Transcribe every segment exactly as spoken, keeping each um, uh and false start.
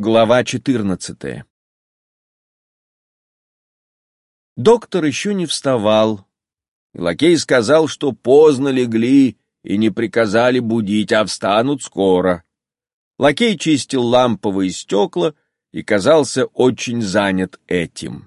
Глава четырнадцатая. Доктор еще не вставал. Лакей сказал, что поздно легли и не приказали будить, а встанут скоро. Лакей чистил ламповые стекла и казался очень занят этим.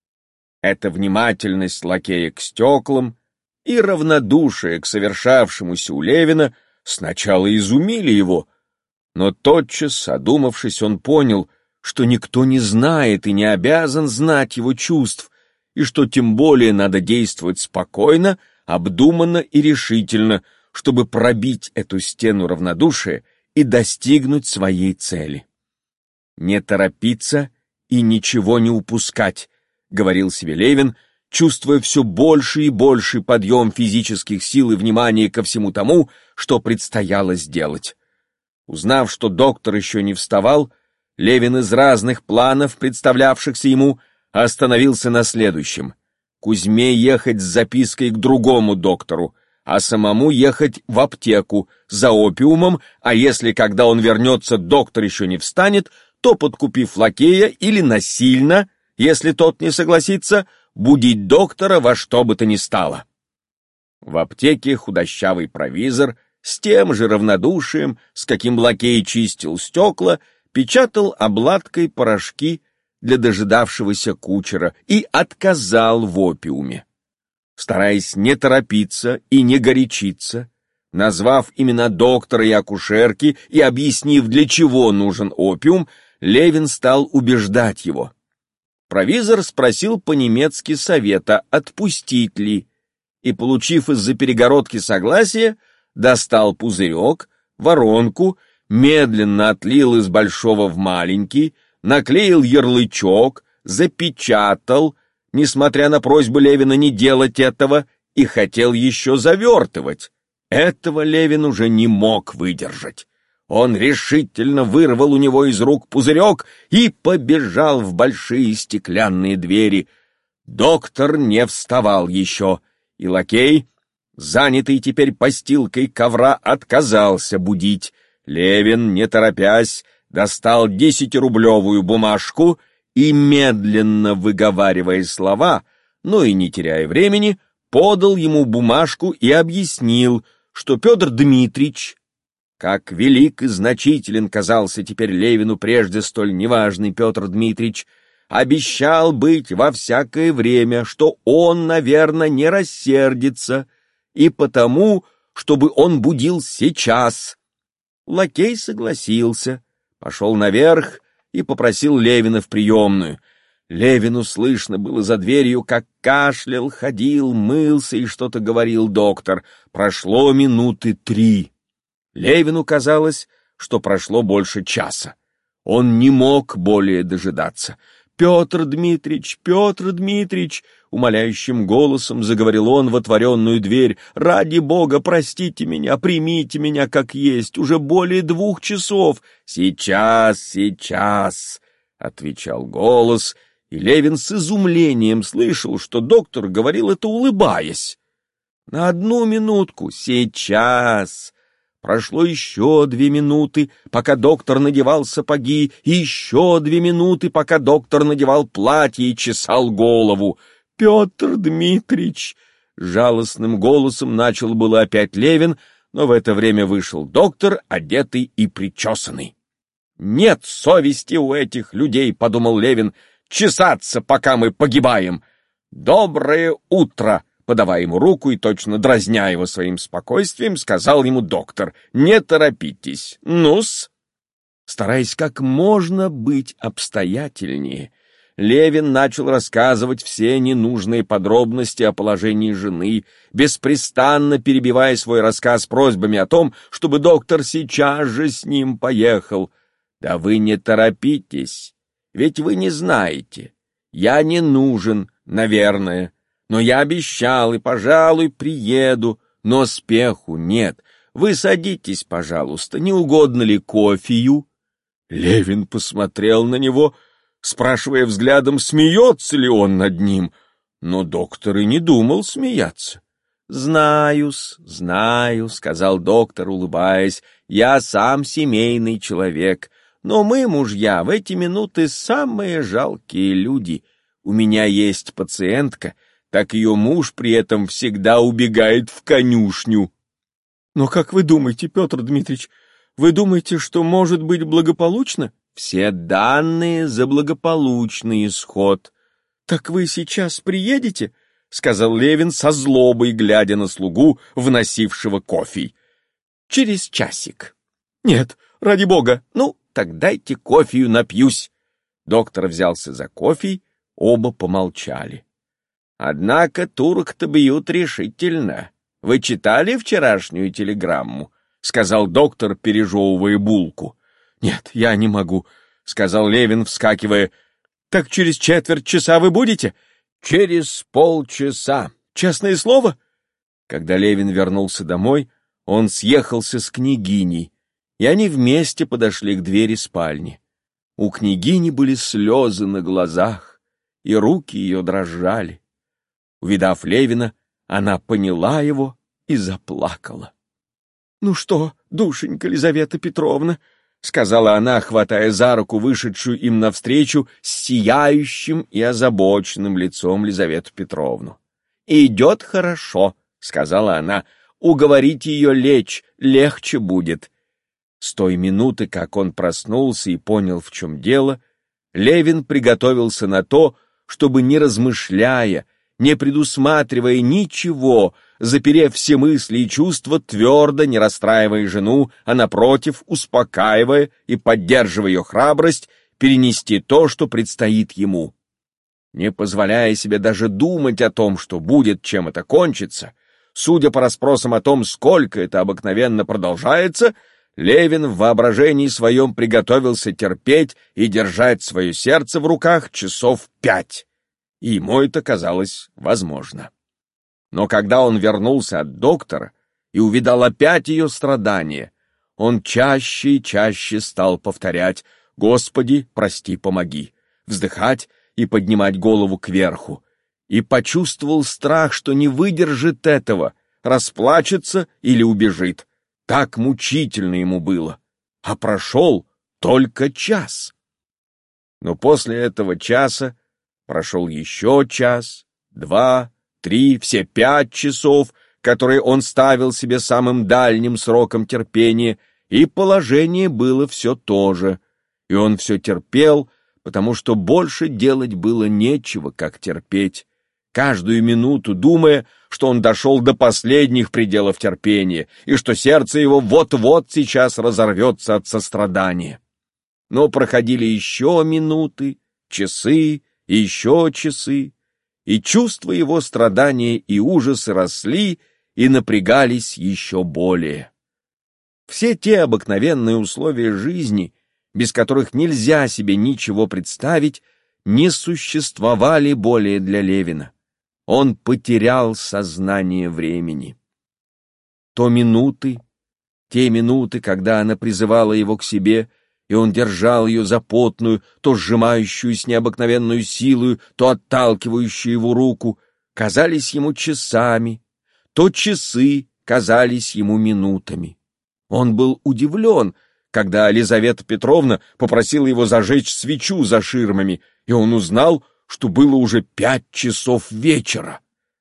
Эта внимательность лакея к стеклам и равнодушие к совершавшемуся у Левина сначала изумили его, но тотчас, одумавшись, он понял, что никто не знает и не обязан знать его чувств, и что тем более надо действовать спокойно, обдуманно и решительно, чтобы пробить эту стену равнодушия и достигнуть своей цели. «Не торопиться и ничего не упускать», — говорил себе Левин, чувствуя все больше и больше подъем физических сил и внимания ко всему тому, что предстояло сделать. Узнав, что доктор еще не вставал, Левин из разных планов, представлявшихся ему, остановился на следующем: Кузьме ехать с запиской к другому доктору, а самому ехать в аптеку за опиумом, а если, когда он вернется, доктор еще не встанет, то, подкупив лакея или насильно, если тот не согласится, будить доктора во что бы то ни стало. В аптеке худощавый провизор с тем же равнодушием, с каким лакей чистил стекла, печатал обладкой порошки для дожидавшегося кучера и отказал в опиуме. Стараясь не торопиться и не горячиться, назвав имена доктора и акушерки и объяснив, для чего нужен опиум, Левин стал убеждать его. Провизор спросил по-немецки совета, отпустить ли, и, получив из-за перегородки согласие, достал пузырек, воронку, медленно отлил из большого в маленький, наклеил ярлычок, запечатал, несмотря на просьбу Левина не делать этого, и хотел еще завертывать. Этого Левин уже не мог выдержать. Он решительно вырвал у него из рук пузырек и побежал в большие стеклянные двери. Доктор не вставал еще, и лакей, занятый теперь постилкой ковра, отказался будить. Левин, не торопясь, достал десятирублевую бумажку и, медленно выговаривая слова, но и не теряя времени, подал ему бумажку и объяснил, что Петр Дмитрич, как велик и значителен казался теперь Левину прежде столь неважный Петр Дмитрич, обещал быть во всякое время, что он, наверное, не рассердится, и потому, чтобы он будил сейчас. Лакей согласился, пошел наверх и попросил Левина в приемную. Левину слышно было за дверью, как кашлял, ходил, мылся и что-то говорил доктор. Прошло минуты три. Левину казалось, что прошло больше часа. Он не мог более дожидаться. «Петр Дмитрич, Петр Дмитрич!» — умоляющим голосом заговорил он в отворенную дверь. «Ради Бога, простите меня, примите меня как есть, уже более двух часов». «Сейчас, сейчас!» — отвечал голос, и Левин с изумлением слышал, что доктор говорил это, улыбаясь. «На одну минутку, сейчас!» Прошло еще две минуты, пока доктор надевал сапоги, и еще две минуты, пока доктор надевал платье и чесал голову. «Петр Дмитрич!» — жалостным голосом начал было опять Левин, но в это время вышел доктор, одетый и причесанный. «Нет совести у этих людей, — подумал Левин, — чесаться, пока мы погибаем. Доброе утро!» Подавая ему руку и точно дразня его своим спокойствием, сказал ему доктор: «Не торопитесь, ну-с». Стараясь как можно быть обстоятельнее, Левин начал рассказывать все ненужные подробности о положении жены, беспрестанно перебивая свой рассказ просьбами о том, чтобы доктор сейчас же с ним поехал. «Да вы не торопитесь, ведь вы не знаете. Я не нужен, наверное. Но я обещал и, пожалуй, приеду, но спеху нет. Вы садитесь, пожалуйста, не угодно ли кофею?» Левин посмотрел на него, спрашивая взглядом, смеется ли он над ним, но доктор и не думал смеяться. «Знаю-с, знаю», — сказал доктор, улыбаясь, — «я сам семейный человек, Но мы, мужья, в эти минуты самые жалкие люди. У меня есть пациентка, так ее муж при этом всегда убегает в конюшню. Но как вы думаете, Петр Дмитриевич, вы думаете, что может быть благополучно? Все данные за благополучный исход. Так вы сейчас приедете? — сказал Левин со злобой, глядя на слугу, вносившего кофе. Через часик. Нет, ради бога. Ну, так дайте кофею напьюсь. Доктор взялся за кофе, оба помолчали. Однако турок-то бьют решительно. Вы читали вчерашнюю телеграмму? — сказал доктор, пережевывая булку. — Нет, я не могу, — сказал Левин, вскакивая. — Так через четверть часа вы будете? — Через полчаса. — Честное слово? Когда Левин вернулся домой, он съехался с княгиней, и они вместе подошли к двери спальни. У княгини были слезы на глазах, и руки ее дрожали. Увидав Левина, она поняла его и заплакала. — Ну что, душенька Лизавета Петровна, — сказала она, хватая за руку вышедшую им навстречу с сияющим и озабоченным лицом Лизавету Петровну. — Идет хорошо, — сказала она, — уговорите ее лечь, легче будет. С той минуты, как он проснулся и понял, в чем дело, Левин приготовился на то, чтобы, не размышляя, не предусматривая ничего, заперев все мысли и чувства, твердо, не расстраивая жену, а напротив, успокаивая и поддерживая ее храбрость, перенести то, что предстоит ему. Не позволяя себе даже думать о том, что будет, чем это кончится, судя по расспросам о том, сколько это обыкновенно продолжается, Левин в воображении своем приготовился терпеть и держать свое сердце в руках часов пять. И ему это казалось возможно. Но когда он вернулся от доктора и увидал опять ее страдания, он чаще и чаще стал повторять «Господи, прости, помоги», вздыхать и поднимать голову кверху, и почувствовал страх, что не выдержит этого, расплачется или убежит. Так мучительно ему было, а прошел только час. Но после этого часа прошел еще час, два, три, все пять часов, которые он ставил себе самым дальним сроком терпения, и положение было все то же, и он все терпел, потому что больше делать было нечего, как терпеть, каждую минуту думая, что он дошел до последних пределов терпения, и что сердце его вот-вот сейчас разорвется от сострадания. Но проходили еще минуты, часы, и еще часы, и чувства его страдания и ужасы росли и напрягались еще более. Все те обыкновенные условия жизни, без которых нельзя себе ничего представить, не существовали более для Левина. Он потерял сознание времени. То минуты, те минуты, когда она призывала его к себе, и он держал ее за потную, то сжимающую с необыкновенную силою, то отталкивающую его руку, казались ему часами, то часы казались ему минутами. Он был удивлен, когда Лизавета Петровна попросила его зажечь свечу за ширмами, и он узнал, что было уже пять часов вечера.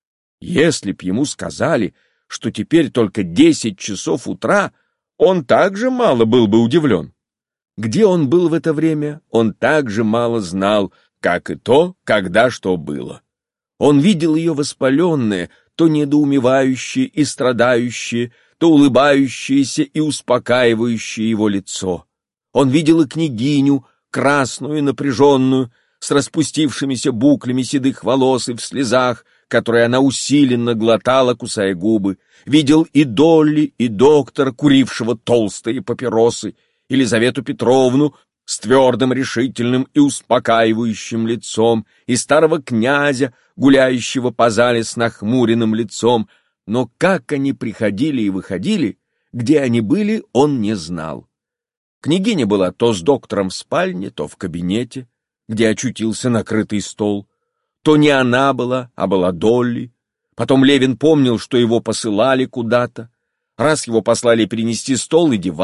Если б ему сказали, что теперь только десять часов утра, он также мало был бы удивлен. Где он был в это время, он так же мало знал, как и то, когда что было. Он видел ее воспаленное, то недоумевающее и страдающее, то улыбающееся и успокаивающее его лицо. Он видел и княгиню, красную и напряженную, с распустившимися буклями седых волос и в слезах, которые она усиленно глотала, кусая губы. Видел и Долли, и доктора, курившего толстые папиросы, Елизавету Петровну с твердым, решительным и успокаивающим лицом, и старого князя, гуляющего по зале с нахмуренным лицом, но как они приходили и выходили, где они были, он не знал. Княгиня была то с доктором в спальне, то в кабинете, где очутился накрытый стол, то не она была, а была Долли. Потом Левин помнил, что его посылали куда-то. Раз его послали перенести стол и диван,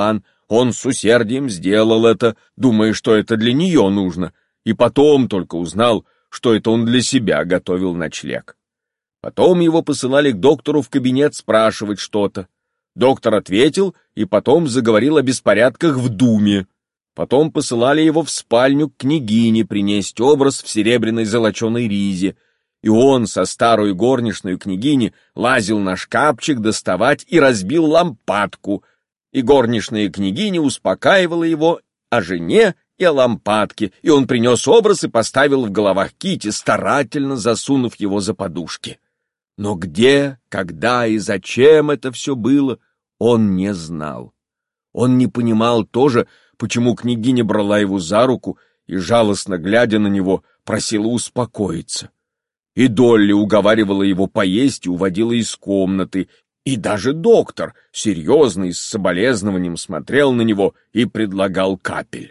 Он с усердием сделал это, думая, что это для нее нужно, и потом только узнал, что это он для себя готовил ночлег. Потом его посылали к доктору в кабинет спрашивать что-то. Доктор ответил и потом заговорил о беспорядках в Думе. Потом посылали его в спальню к княгине принести образ в серебряной золоченой ризе, и он со старой горничной княгини лазил на шкафчик доставать и разбил лампадку, и горничная княгиня успокаивала его о жене и о лампадке, и он принес образ и поставил в головах Кити, старательно засунув его за подушки. Но где, когда и зачем это все было, он не знал. Он не понимал тоже, почему княгиня брала его за руку и, жалостно глядя на него, просила успокоиться. И Долли уговаривала его поесть и уводила из комнаты, и даже доктор, серьезный, с соболезнованием смотрел на него и предлагал капель.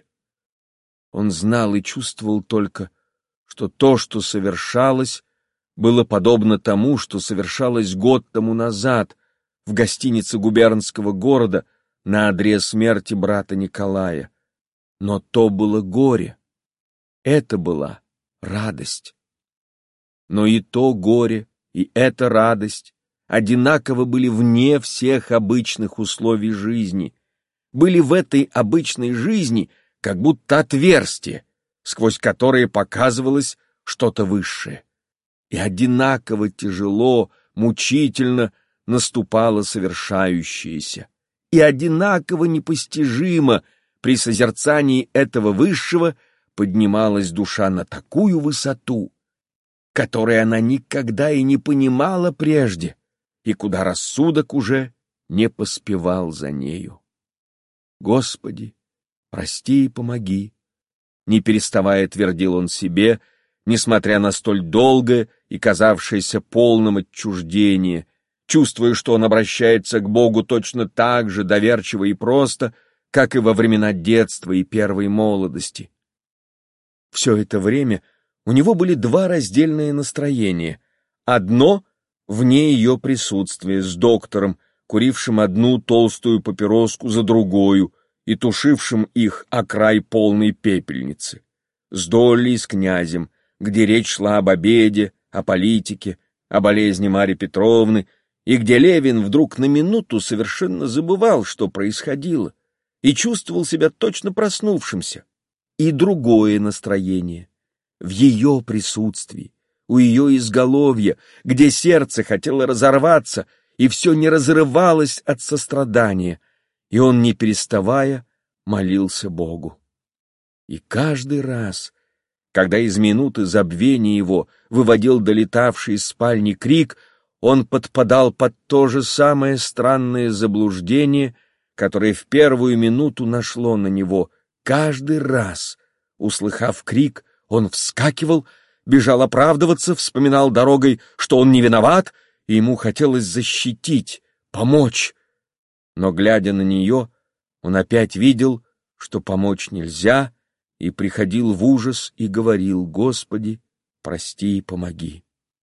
Он знал и чувствовал только, что то, что совершалось, было подобно тому, что совершалось год тому назад в гостинице губернского города на одре смерти брата Николая. Но то было горе, это была радость. Но и то горе, и эта радость одинаково были вне всех обычных условий жизни, были в этой обычной жизни как будто отверстие, сквозь которое показывалось что-то высшее. И одинаково тяжело, мучительно наступало совершающееся, и одинаково непостижимо при созерцании этого высшего поднималась душа на такую высоту, которой она никогда и не понимала прежде, и куда рассудок уже не поспевал за нею. Господи, прости и помоги, не переставая твердил он себе, несмотря на столь долгое и казавшееся полным отчуждение, чувствуя, что он обращается к Богу точно так же доверчиво и просто, как и во времена детства и первой молодости. Все это время у него были два раздельные настроения. Одно — вне ее присутствия, с доктором, курившим одну толстую папироску за другою и тушившим их о край полной пепельницы, с Долли и с князем, где речь шла об обеде, о политике, о болезни Марьи Петровны, и где Левин вдруг на минуту совершенно забывал, что происходило, и чувствовал себя точно проснувшимся. И другое настроение — в ее присутствии, у ее изголовья, где сердце хотело разорваться, и все не разрывалось от сострадания, и он, не переставая, молился Богу. И каждый раз, когда из минуты забвения его выводил долетавший из спальни крик, он подпадал под то же самое странное заблуждение, которое в первую минуту нашло на него. Каждый раз, услыхав крик, он вскакивал, бежал оправдываться, вспоминал дорогой, что он не виноват, и ему хотелось защитить, помочь. Но, глядя на нее, он опять видел, что помочь нельзя, и приходил в ужас и говорил: «Господи, прости и помоги».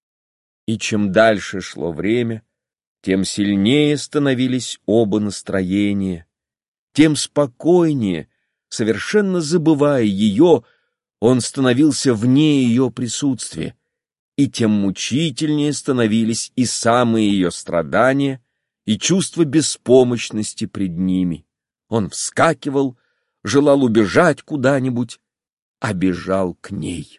И чем дальше шло время, тем сильнее становились оба настроения, тем спокойнее, совершенно забывая ее, он становился вне ее присутствия, и тем мучительнее становились и самые ее страдания, и чувство беспомощности пред ними. Он вскакивал, желал убежать куда-нибудь, а бежал к ней.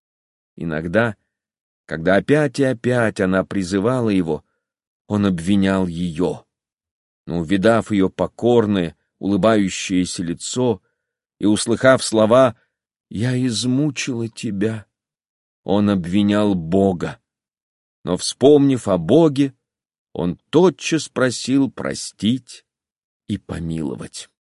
Иногда, когда опять и опять она призывала его, он обвинял ее. Но, увидав ее покорное, улыбающееся лицо и услыхав слова «Я измучила тебя», он обвинял Бога. Но, вспомнив о Боге, он тотчас просил простить и помиловать.